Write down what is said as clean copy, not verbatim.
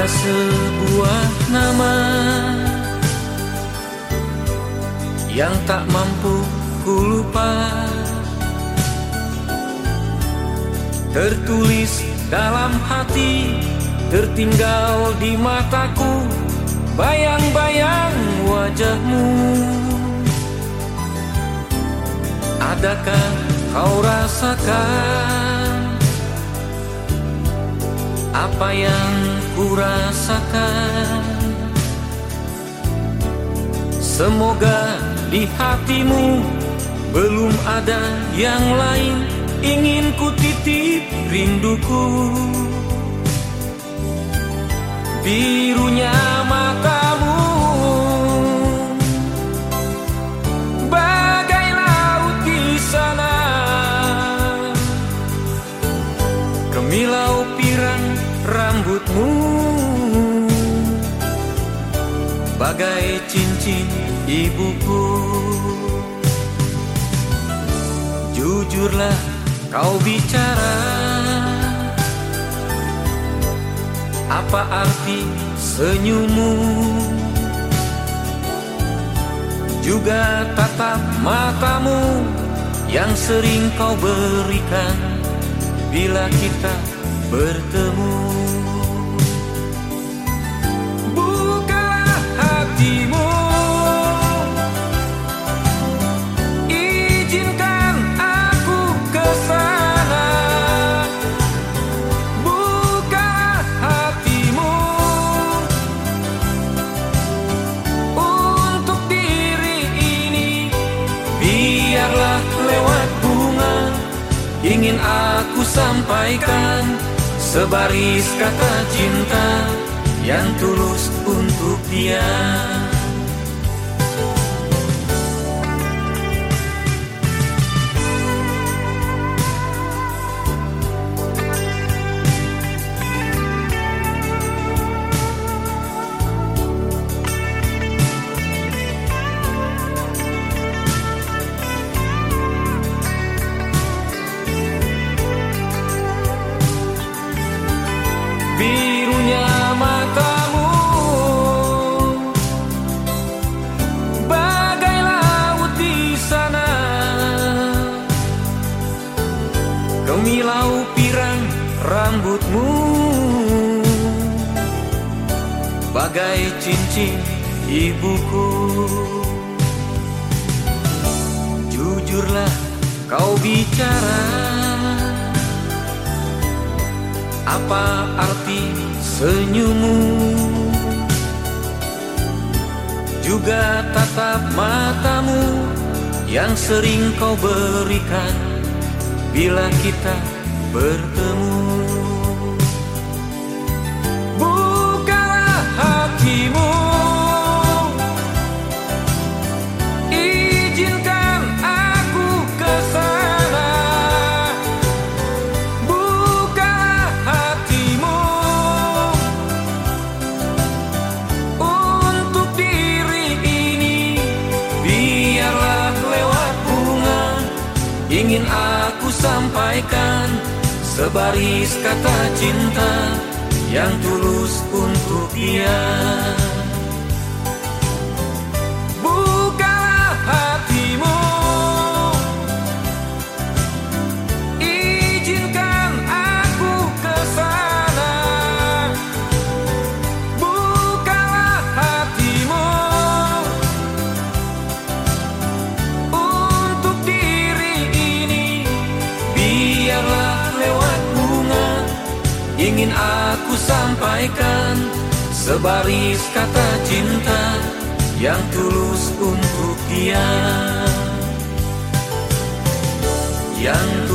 Ada sebuah nama yang tak mampu ku lupa, tertulis dalam hati, tertinggal di mataku, bayang-bayang wajahmu. Adakah kau rasakan apa yang ku rasakan? Semoga di hatimu belum ada yang lain, ingin ku titip rinduku. Birunya matamu bagai laut di sana, kemilau pirang rambutmu bagai cincin ibuku. Jujurlah kau bicara, apa arti senyummu? Juga tatap matamu yang sering kau berikan bila kita bertemu. Bukalah hatimu, izinkan aku ke sana. Bukalah hatimu untuk diri ini. Biarlah lewat bunga ingin aku sampaikan sebaris kata cinta yang tulus untuk dia. Birunya matamu bagai laut di sana, kemilau pirang rambutmu bagai cincin ibuku. Jujurlah kau bicara, apa arti senyummu? Juga tatap matamu yang sering kau berikan bila kita bertemu. Bukalah hatimu, izinkan aku ke sana. Bukalah hatimu untuk diri ini. Biarlah lewat bunga ingin aku sampaikan sebaris kata cinta yang tulus untuk dia. Bukalah hatimu, izinkan aku ke sana. Bukalah hatimu untuk diri ini. Biarlah lewat bunga ingin aku sampaikan sebaris kata cinta yang tulus untuk dia. Yang